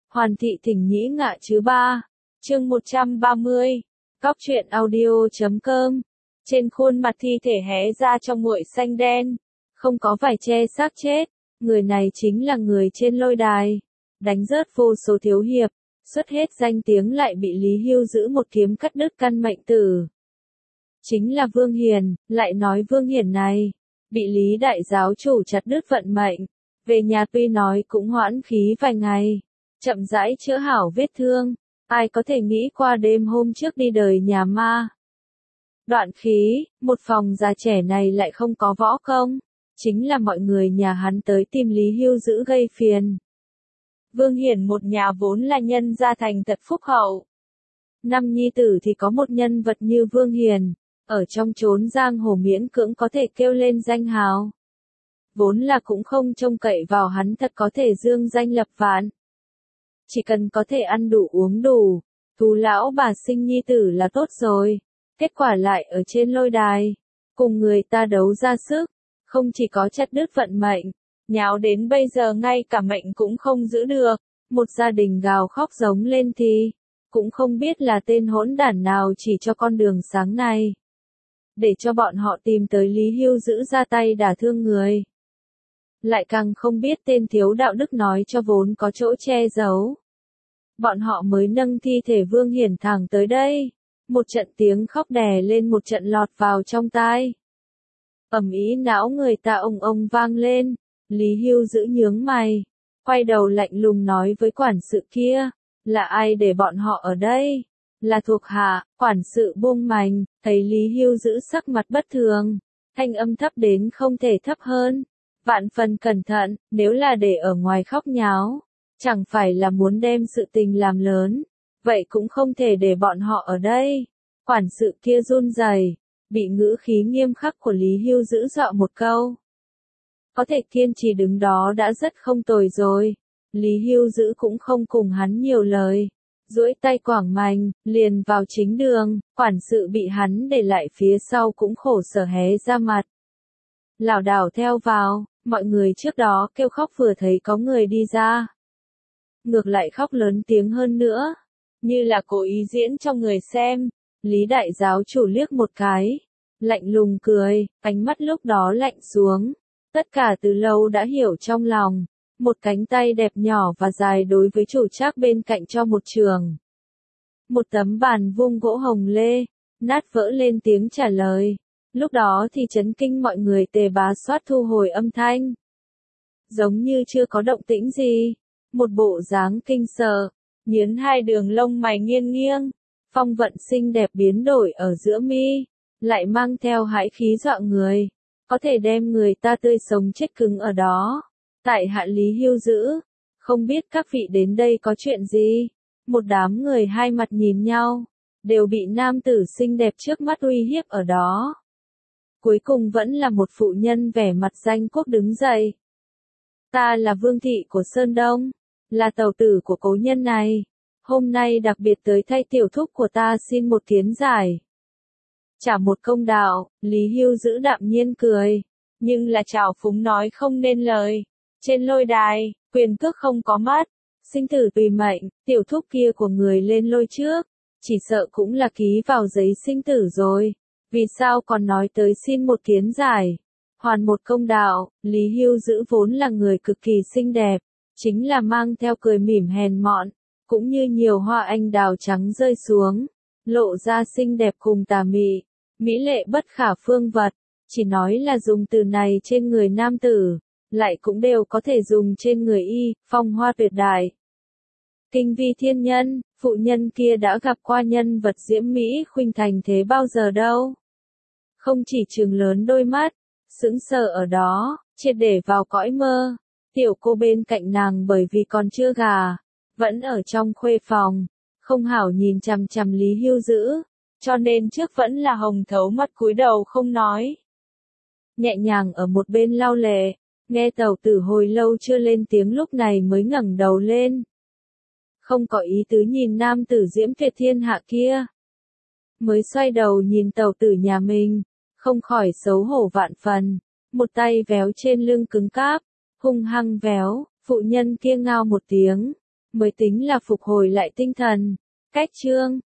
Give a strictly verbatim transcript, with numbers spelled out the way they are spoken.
Hoàn thị thỉnh nhĩ ngạ chứ ba. Chương một trăm ba mươi. Cóc truyện audio chấm com. Trên khuôn mặt thi thể hé ra trong nguội xanh đen, không có vải che xác chết. Người này chính là người trên lôi đài, đánh rớt vô số thiếu hiệp, xuất hết danh tiếng lại bị Lý Hưu giữ một kiếm cắt đứt căn mệnh tử. Chính là Vương Hiền, lại nói Vương Hiền này, bị Lý đại giáo chủ chặt đứt vận mệnh, về nhà tuy nói cũng hoãn khí vài ngày, chậm rãi chữa hảo vết thương, ai có thể nghĩ qua đêm hôm trước đi đời nhà ma. Đoạn khí, một phòng già trẻ này lại không có võ công, chính là mọi người nhà hắn tới tìm Lý Hưu giữ gây phiền. Vương Hiển một nhà vốn là nhân gia thành thật phúc hậu. Năm nhi tử thì có một nhân vật như Vương Hiền, ở trong chốn giang hồ miễn cưỡng có thể kêu lên danh hào. Vốn là cũng không trông cậy vào hắn thật có thể dương danh lập vạn. Chỉ cần có thể ăn đủ uống đủ, thú lão bà sinh nhi tử là tốt rồi. Kết quả lại ở trên lôi đài, cùng người ta đấu ra sức, không chỉ có chặt đứt vận mệnh, nháo đến bây giờ ngay cả mệnh cũng không giữ được, một gia đình gào khóc giống lên thì, cũng không biết là tên hỗn đản nào chỉ cho con đường sáng này. Để cho bọn họ tìm tới Lý Hưu giữ ra tay đả thương người. Lại càng không biết tên thiếu đạo đức nói cho vốn có chỗ che giấu. Bọn họ mới nâng thi thể Vương Hiển thẳng tới đây. Một trận tiếng khóc đè lên một trận lọt vào trong tai. Ầm ĩ não người ta ông ông vang lên, Lý Hưu giữ nhướng mày, quay đầu lạnh lùng nói với quản sự kia, là ai để bọn họ ở đây? Là thuộc hạ. Quản sự buông mành, thấy Lý Hưu giữ sắc mặt bất thường, thanh âm thấp đến không thể thấp hơn, vạn phần cẩn thận, nếu là để ở ngoài khóc nháo, chẳng phải là muốn đem sự tình làm lớn. Vậy cũng không thể để bọn họ ở đây. Quản sự kia run rẩy, bị ngữ khí nghiêm khắc của Lý Hưu giữ dọa một câu. Có thể kiên trì đứng đó đã rất không tồi rồi. Lý Hưu giữ cũng không cùng hắn nhiều lời. Duỗi tay quảng mành, liền vào chính đường, quản sự bị hắn để lại phía sau cũng khổ sở hé ra mặt. Lảo đảo theo vào, mọi người trước đó kêu khóc vừa thấy có người đi ra. Ngược lại khóc lớn tiếng hơn nữa. Như là cố ý diễn cho người xem, Lý đại giáo chủ liếc một cái, lạnh lùng cười, ánh mắt lúc đó lạnh xuống, tất cả từ lâu đã hiểu trong lòng, một cánh tay đẹp nhỏ và dài đối với chủ trác bên cạnh cho một trường. Một tấm bàn vuông gỗ hồng lê, nát vỡ lên tiếng trả lời, lúc đó thì chấn kinh mọi người tề bá soát thu hồi âm thanh. Giống như chưa có động tĩnh gì, một bộ dáng kinh sợ. Nhướn hai đường lông mày nghiêng nghiêng, phong vận xinh đẹp biến đổi ở giữa mi, lại mang theo hãi khí dọa người, có thể đem người ta tươi sống chết cứng ở đó. Tại hạ Lý Hưu giữ, không biết các vị đến đây có chuyện gì? Một đám người hai mặt nhìn nhau, đều bị nam tử xinh đẹp trước mắt uy hiếp ở đó. Cuối cùng vẫn là một phụ nhân vẻ mặt danh quốc đứng dậy. Ta là Vương thị của Sơn Đông, là tàu tử của cố nhân này, hôm nay đặc biệt tới thay tiểu thúc của ta xin một kiến giải. Trả một công đạo, Lý Hưu giữ đạm nhiên cười, nhưng là trào phúng nói không nên lời. Trên lôi đài, quyền cước không có mắt, sinh tử tùy mệnh, tiểu thúc kia của người lên lôi trước, chỉ sợ cũng là ký vào giấy sinh tử rồi, vì sao còn nói tới xin một kiến giải, hoàn một công đạo. Lý Hưu giữ vốn là người cực kỳ xinh đẹp, chính là mang theo cười mỉm hèn mọn, cũng như nhiều hoa anh đào trắng rơi xuống, lộ ra xinh đẹp cùng tà mị, mỹ lệ bất khả phương vật, chỉ nói là dùng từ này trên người nam tử, lại cũng đều có thể dùng trên người y, phong hoa tuyệt đại. Kinh vi thiên nhân, phụ nhân kia đã gặp qua nhân vật diễm mỹ khuynh thành thế bao giờ đâu. Không chỉ trừng lớn đôi mắt, sững sờ ở đó, triệt để vào cõi mơ. Tiểu cô bên cạnh nàng bởi vì còn chưa gà, vẫn ở trong khuê phòng, không hảo nhìn chằm chằm Lý Hưu giữ, cho nên trước vẫn là hồng thấu mắt cúi đầu không nói. Nhẹ nhàng ở một bên lau lệ, nghe tàu tử hồi lâu chưa lên tiếng lúc này mới ngẩng đầu lên. Không có ý tứ nhìn nam tử diễm tuyệt thiên hạ kia. Mới xoay đầu nhìn tàu tử nhà mình, không khỏi xấu hổ vạn phần, một tay véo trên lưng cứng cáp. Hung hăng véo, phụ nhân kia ngao một tiếng, mới tính là phục hồi lại tinh thần. Cách chương